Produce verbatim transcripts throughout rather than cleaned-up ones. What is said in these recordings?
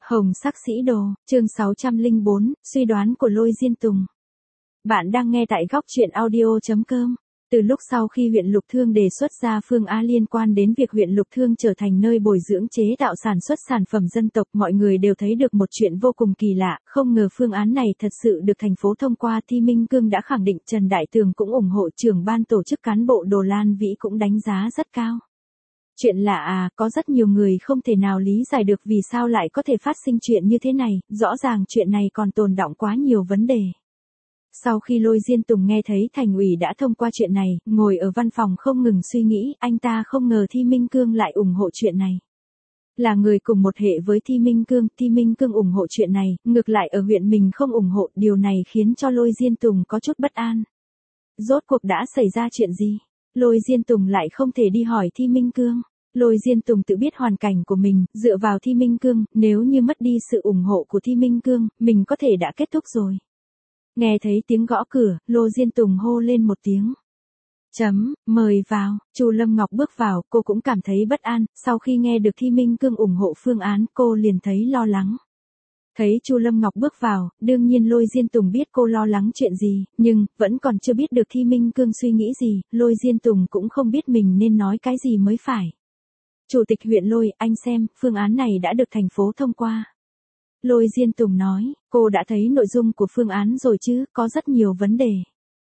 Hồng sắc sĩ đồ, chương sáu trăm lẻ bốn, suy đoán của Lôi Diên Tùng. Bạn đang nghe tại góc truyện audio.com. Từ lúc sau khi huyện Lục Thương đề xuất ra phương án liên quan đến việc huyện Lục Thương trở thành nơi bồi dưỡng chế tạo sản xuất sản phẩm dân tộc, mọi người đều thấy được một chuyện vô cùng kỳ lạ, không ngờ phương án này thật sự được thành phố thông qua. Thi Minh Cương đã khẳng định, Trần Đại Tường cũng ủng hộ, trưởng ban tổ chức cán bộ Đồ Lan Vĩ cũng đánh giá rất cao. Chuyện lạ à, có rất nhiều người không thể nào lý giải được vì sao lại có thể phát sinh chuyện như thế này, rõ ràng chuyện này còn tồn đọng quá nhiều vấn đề. Sau khi Lôi Diên Tùng nghe thấy thành ủy đã thông qua chuyện này, ngồi ở văn phòng không ngừng suy nghĩ, anh ta không ngờ Thi Minh Cương lại ủng hộ chuyện này. Là người cùng một hệ với Thi Minh Cương, Thi Minh Cương ủng hộ chuyện này, ngược lại ở huyện mình không ủng hộ, điều này khiến cho Lôi Diên Tùng có chút bất an. Rốt cuộc đã xảy ra chuyện gì? Lôi Diên Tùng lại không thể đi hỏi Thi Minh Cương. Lôi Diên Tùng tự biết hoàn cảnh của mình, dựa vào Thi Minh Cương, nếu như mất đi sự ủng hộ của Thi Minh Cương, mình có thể đã kết thúc rồi. Nghe thấy tiếng gõ cửa, Lôi Diên Tùng hô lên một tiếng. Chấm, mời vào. Chu Lâm Ngọc bước vào, cô cũng cảm thấy bất an, sau khi nghe được Thi Minh Cương ủng hộ phương án, cô liền thấy lo lắng. Thấy Chu Lâm Ngọc bước vào, đương nhiên Lôi Diên Tùng biết cô lo lắng chuyện gì, nhưng vẫn còn chưa biết được Thi Minh Cương suy nghĩ gì, Lôi Diên Tùng cũng không biết mình nên nói cái gì mới phải. Chủ tịch huyện Lôi, anh xem, phương án này đã được thành phố thông qua. Lôi Diên Tùng nói, cô đã thấy nội dung của phương án rồi chứ, có rất nhiều vấn đề.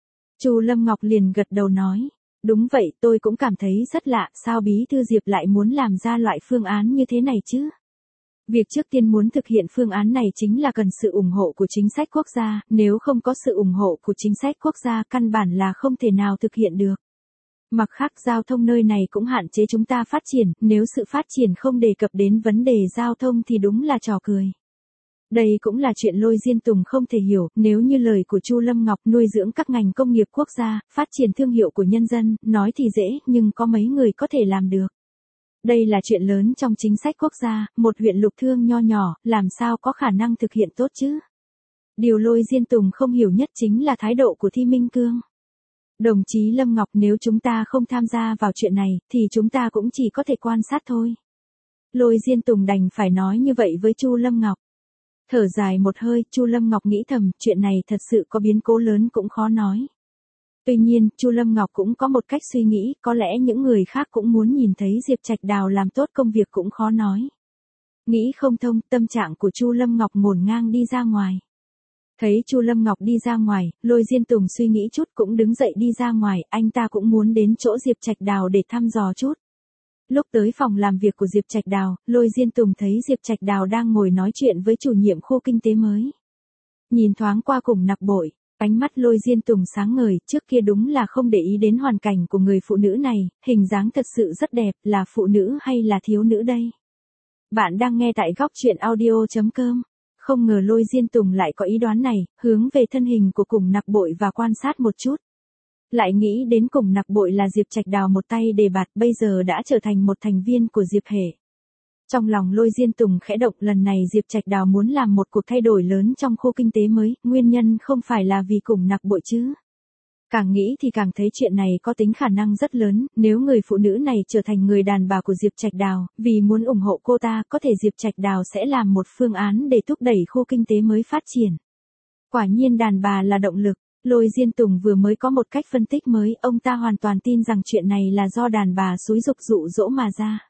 Chu Lâm Ngọc liền gật đầu nói, đúng vậy, tôi cũng cảm thấy rất lạ, sao Bí thư Diệp lại muốn làm ra loại phương án như thế này chứ? Việc trước tiên muốn thực hiện phương án này chính là cần sự ủng hộ của chính sách quốc gia, nếu không có sự ủng hộ của chính sách quốc gia căn bản là không thể nào thực hiện được. Mặt khác, giao thông nơi này cũng hạn chế chúng ta phát triển, nếu sự phát triển không đề cập đến vấn đề giao thông thì đúng là trò cười. Đây cũng là chuyện Lôi Diên Tùng không thể hiểu, nếu như lời của Chu Lâm Ngọc nuôi dưỡng các ngành công nghiệp quốc gia, phát triển thương hiệu của nhân dân, nói thì dễ, nhưng có mấy người có thể làm được. Đây là chuyện lớn trong chính sách quốc gia, một huyện Lục Thương nho nhỏ, làm sao có khả năng thực hiện tốt chứ? Điều Lôi Diên Tùng không hiểu nhất chính là thái độ của Thi Minh Cương. Đồng chí Lâm Ngọc, nếu chúng ta không tham gia vào chuyện này, thì chúng ta cũng chỉ có thể quan sát thôi. Lôi Diên Tùng đành phải nói như vậy với Chu Lâm Ngọc. Thở dài một hơi, Chu Lâm Ngọc nghĩ thầm, chuyện này thật sự có biến cố lớn cũng khó nói. Tuy nhiên, Chu Lâm Ngọc cũng có một cách suy nghĩ, có lẽ những người khác cũng muốn nhìn thấy Diệp Trạch Đào làm tốt công việc cũng khó nói. Nghĩ không thông, tâm trạng của Chu Lâm Ngọc ngổn ngang đi ra ngoài. Thấy Chu Lâm Ngọc đi ra ngoài, Lôi Diên Tùng suy nghĩ chút cũng đứng dậy đi ra ngoài, anh ta cũng muốn đến chỗ Diệp Trạch Đào để thăm dò chút. Lúc tới phòng làm việc của Diệp Trạch Đào, Lôi Diên Tùng thấy Diệp Trạch Đào đang ngồi nói chuyện với chủ nhiệm khu kinh tế mới. Nhìn thoáng qua cùng Nặc Bội, ánh mắt Lôi Diên Tùng sáng ngời, trước kia đúng là không để ý đến hoàn cảnh của người phụ nữ này, hình dáng thật sự rất đẹp, là phụ nữ hay là thiếu nữ đây? Bạn đang nghe tại góc truyện audio.com. Không ngờ Lôi Diên Tùng lại có ý đoán này, hướng về thân hình của Cùng Nặc Bội và quan sát một chút. Lại nghĩ đến Cùng Nặc Bội là Diệp Trạch Đào một tay đề bạt, bây giờ đã trở thành một thành viên của Diệp Hệ. Trong lòng Lôi Diên Tùng khẽ động, lần này Diệp Trạch Đào muốn làm một cuộc thay đổi lớn trong khu kinh tế mới, nguyên nhân không phải là vì Cùng Nặc Bội chứ. Càng nghĩ thì càng thấy chuyện này có tính khả năng rất lớn, nếu người phụ nữ này trở thành người đàn bà của Diệp Trạch Đào, vì muốn ủng hộ cô ta, có thể Diệp Trạch Đào sẽ làm một phương án để thúc đẩy khu kinh tế mới phát triển. Quả nhiên đàn bà là động lực. Lôi Diên Tùng vừa mới có một cách phân tích mới, ông ta hoàn toàn tin rằng chuyện này là do đàn bà xúi giục dụ dỗ mà ra.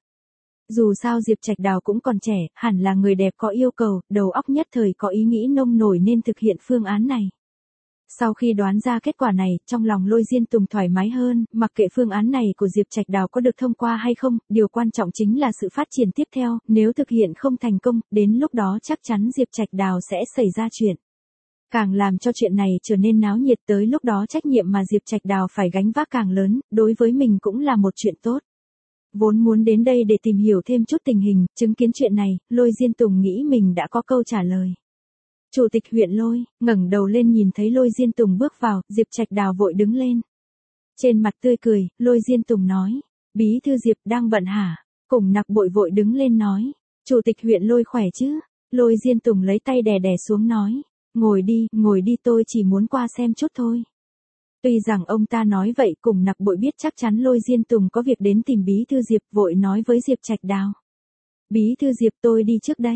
Dù sao Diệp Trạch Đào cũng còn trẻ, hẳn là người đẹp có yêu cầu, đầu óc nhất thời có ý nghĩ nông nổi nên thực hiện phương án này. Sau khi đoán ra kết quả này, trong lòng Lôi Diên Tùng thoải mái hơn, mặc kệ phương án này của Diệp Trạch Đào có được thông qua hay không, điều quan trọng chính là sự phát triển tiếp theo, nếu thực hiện không thành công, đến lúc đó chắc chắn Diệp Trạch Đào sẽ xảy ra chuyện. Càng làm cho chuyện này trở nên náo nhiệt, tới lúc đó trách nhiệm mà Diệp Trạch Đào phải gánh vác càng lớn, đối với mình cũng là một chuyện tốt. Vốn muốn đến đây để tìm hiểu thêm chút tình hình, chứng kiến chuyện này, Lôi Diên Tùng nghĩ mình đã có câu trả lời. Chủ tịch huyện Lôi, ngẩng đầu lên nhìn thấy Lôi Diên Tùng bước vào, Diệp Trạch Đào vội đứng lên. Trên mặt tươi cười, Lôi Diên Tùng nói, Bí thư Diệp đang bận hả? Cùng Nặc Bội vội đứng lên nói, Chủ tịch huyện Lôi khỏe chứ? Lôi Diên Tùng lấy tay đè đè xuống nói, ngồi đi, ngồi đi, tôi chỉ muốn qua xem chút thôi. Tuy rằng ông ta nói vậy, Cùng Nặc Bội biết chắc chắn Lôi Diên Tùng có việc đến tìm Bí thư Diệp, vội nói với Diệp Trạch Đào. Bí thư Diệp, tôi đi trước đây.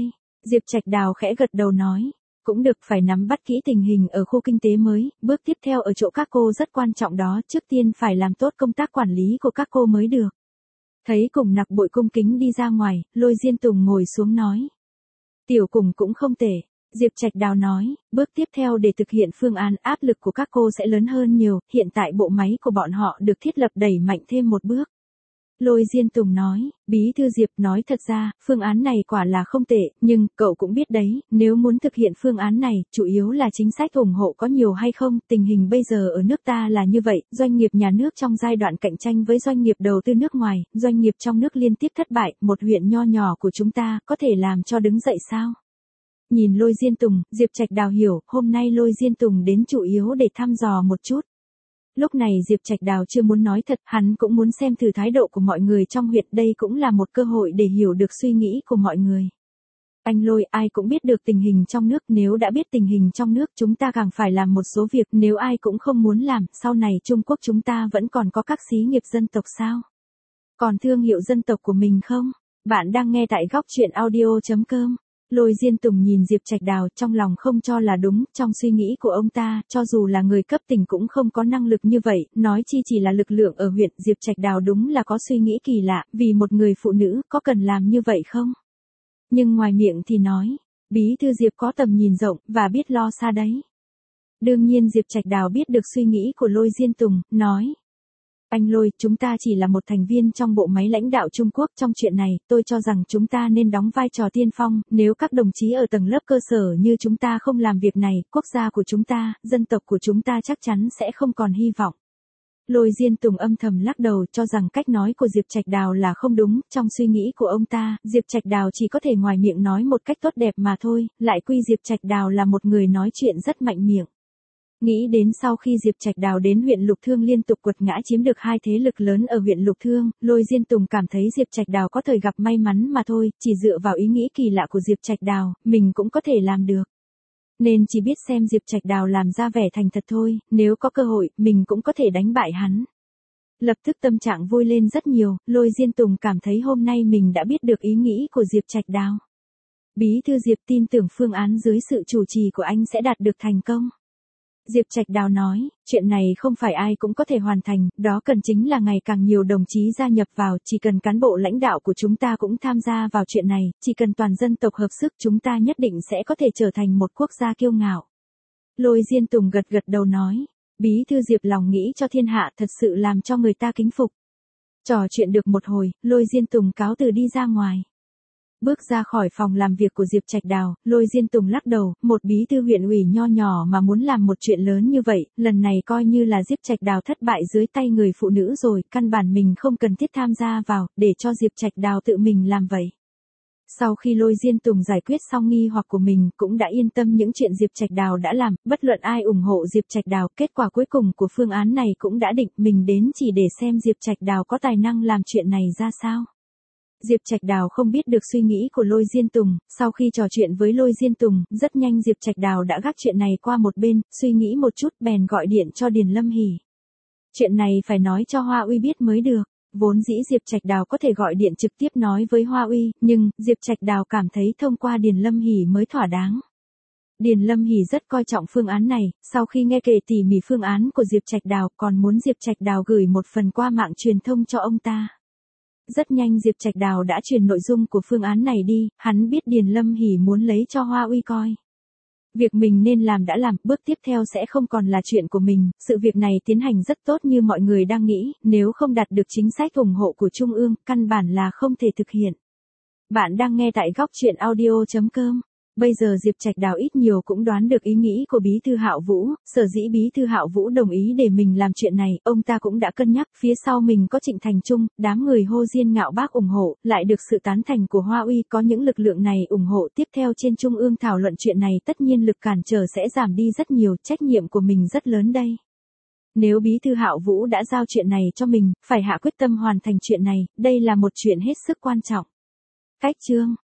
Diệp Trạch Đào khẽ gật đầu nói. Cũng được, phải nắm bắt kỹ tình hình ở khu kinh tế mới, bước tiếp theo ở chỗ các cô rất quan trọng đó, trước tiên phải làm tốt công tác quản lý của các cô mới được. Thấy Cùng Nặc Bội cung kính đi ra ngoài, Lôi Diên Tùng ngồi xuống nói. Tiểu Cùng cũng không tệ. Diệp Trạch Đào nói, bước tiếp theo để thực hiện phương án áp lực của các cô sẽ lớn hơn nhiều, hiện tại bộ máy của bọn họ được thiết lập đẩy mạnh thêm một bước. Lôi Diên Tùng nói, Bí thư Diệp nói thật ra, phương án này quả là không tệ, nhưng, cậu cũng biết đấy, nếu muốn thực hiện phương án này, chủ yếu là chính sách ủng hộ có nhiều hay không, tình hình bây giờ ở nước ta là như vậy, doanh nghiệp nhà nước trong giai đoạn cạnh tranh với doanh nghiệp đầu tư nước ngoài, doanh nghiệp trong nước liên tiếp thất bại, một huyện nho nhỏ của chúng ta, có thể làm cho đứng dậy sao? Nhìn Lôi Diên Tùng, Diệp Trạch Đào hiểu, hôm nay Lôi Diên Tùng đến chủ yếu để thăm dò một chút. Lúc này Diệp Trạch Đào chưa muốn nói thật, hắn cũng muốn xem thử thái độ của mọi người trong huyện, đây cũng là một cơ hội để hiểu được suy nghĩ của mọi người. Anh Lôi, ai cũng biết được tình hình trong nước, nếu đã biết tình hình trong nước chúng ta càng phải làm một số việc, nếu ai cũng không muốn làm, sau này Trung Quốc chúng ta vẫn còn có các xí nghiệp dân tộc sao? Còn thương hiệu dân tộc của mình không? Bạn đang nghe tại góc truyện audio chấm com. Lôi Diên Tùng nhìn Diệp Trạch Đào, trong lòng không cho là đúng, trong suy nghĩ của ông ta, cho dù là người cấp tỉnh cũng không có năng lực như vậy, nói chi chỉ là lực lượng ở huyện, Diệp Trạch Đào đúng là có suy nghĩ kỳ lạ, vì một người phụ nữ, có cần làm như vậy không? Nhưng ngoài miệng thì nói, Bí thư Diệp có tầm nhìn rộng, và biết lo xa đấy. Đương nhiên Diệp Trạch Đào biết được suy nghĩ của Lôi Diên Tùng, nói. Anh Lôi, chúng ta chỉ là một thành viên trong bộ máy lãnh đạo Trung Quốc, trong chuyện này, tôi cho rằng chúng ta nên đóng vai trò tiên phong, nếu các đồng chí ở tầng lớp cơ sở như chúng ta không làm việc này, quốc gia của chúng ta, dân tộc của chúng ta chắc chắn sẽ không còn hy vọng. Lôi Diên Tùng âm thầm lắc đầu, cho rằng cách nói của Diệp Trạch Đào là không đúng, trong suy nghĩ của ông ta, Diệp Trạch Đào chỉ có thể ngoài miệng nói một cách tốt đẹp mà thôi, lại quy Diệp Trạch Đào là một người nói chuyện rất mạnh miệng. Nghĩ đến sau khi Diệp Trạch Đào đến huyện Lục Thương liên tục quật ngã chiếm được hai thế lực lớn ở huyện Lục Thương, Lôi Diên Tùng cảm thấy Diệp Trạch Đào có thời gặp may mắn mà thôi, chỉ dựa vào ý nghĩ kỳ lạ của Diệp Trạch Đào, mình cũng có thể làm được. Nên chỉ biết xem Diệp Trạch Đào làm ra vẻ thành thật thôi, nếu có cơ hội, mình cũng có thể đánh bại hắn. Lập tức tâm trạng vui lên rất nhiều, Lôi Diên Tùng cảm thấy hôm nay mình đã biết được ý nghĩ của Diệp Trạch Đào. Bí thư Diệp tin tưởng phương án dưới sự chủ trì của anh sẽ đạt được thành công. Diệp Trạch Đào nói, chuyện này không phải ai cũng có thể hoàn thành, đó cần chính là ngày càng nhiều đồng chí gia nhập vào, chỉ cần cán bộ lãnh đạo của chúng ta cũng tham gia vào chuyện này, chỉ cần toàn dân tộc hợp sức chúng ta nhất định sẽ có thể trở thành một quốc gia kiêu ngạo. Lôi Diên Tùng gật gật đầu nói, Bí thư Diệp lòng nghĩ cho thiên hạ thật sự làm cho người ta kính phục. Trò chuyện được một hồi, Lôi Diên Tùng cáo từ đi ra ngoài. Bước ra khỏi phòng làm việc của Diệp Trạch Đào, Lôi Diên Tùng lắc đầu, một bí thư huyện ủy nho nhỏ mà muốn làm một chuyện lớn như vậy, lần này coi như là Diệp Trạch Đào thất bại dưới tay người phụ nữ rồi, căn bản mình không cần thiết tham gia vào, để cho Diệp Trạch Đào tự mình làm vậy. Sau khi Lôi Diên Tùng giải quyết xong nghi hoặc của mình, cũng đã yên tâm những chuyện Diệp Trạch Đào đã làm, bất luận ai ủng hộ Diệp Trạch Đào, kết quả cuối cùng của phương án này cũng đã định, mình đến chỉ để xem Diệp Trạch Đào có tài năng làm chuyện này ra sao. Diệp Trạch Đào không biết được suy nghĩ của Lôi Diên Tùng, sau khi trò chuyện với Lôi Diên Tùng, rất nhanh Diệp Trạch Đào đã gác chuyện này qua một bên, suy nghĩ một chút bèn gọi điện cho Điền Lâm Hỷ. Chuyện này phải nói cho Hoa Uy biết mới được, vốn dĩ Diệp Trạch Đào có thể gọi điện trực tiếp nói với Hoa Uy, nhưng Diệp Trạch Đào cảm thấy thông qua Điền Lâm Hỷ mới thỏa đáng. Điền Lâm Hỷ rất coi trọng phương án này, sau khi nghe kể tỉ mỉ phương án của Diệp Trạch Đào, còn muốn Diệp Trạch Đào gửi một phần qua mạng truyền thông cho ông ta. Rất nhanh Diệp Trạch Đào đã truyền nội dung của phương án này đi, hắn biết Điền Lâm Hỷ muốn lấy cho Hoa Uy coi. Việc mình nên làm đã làm, bước tiếp theo sẽ không còn là chuyện của mình, sự việc này tiến hành rất tốt như mọi người đang nghĩ, nếu không đạt được chính sách ủng hộ của Trung ương, căn bản là không thể thực hiện. Bạn đang nghe tại góc truyện audio chấm com. Bây giờ Diệp Trạch Đào ít nhiều cũng đoán được ý nghĩ của Bí thư Hạo Vũ, sở dĩ Bí thư Hạo Vũ đồng ý để mình làm chuyện này, ông ta cũng đã cân nhắc, phía sau mình có Trịnh Thành Trung, đám người Hô Diên Ngạo Bác ủng hộ, lại được sự tán thành của Hoa Uy, có những lực lượng này ủng hộ, tiếp theo trên Trung ương thảo luận chuyện này, tất nhiên lực cản trở sẽ giảm đi rất nhiều, trách nhiệm của mình rất lớn đây. Nếu Bí thư Hạo Vũ đã giao chuyện này cho mình, phải hạ quyết tâm hoàn thành chuyện này, đây là một chuyện hết sức quan trọng. Cách chương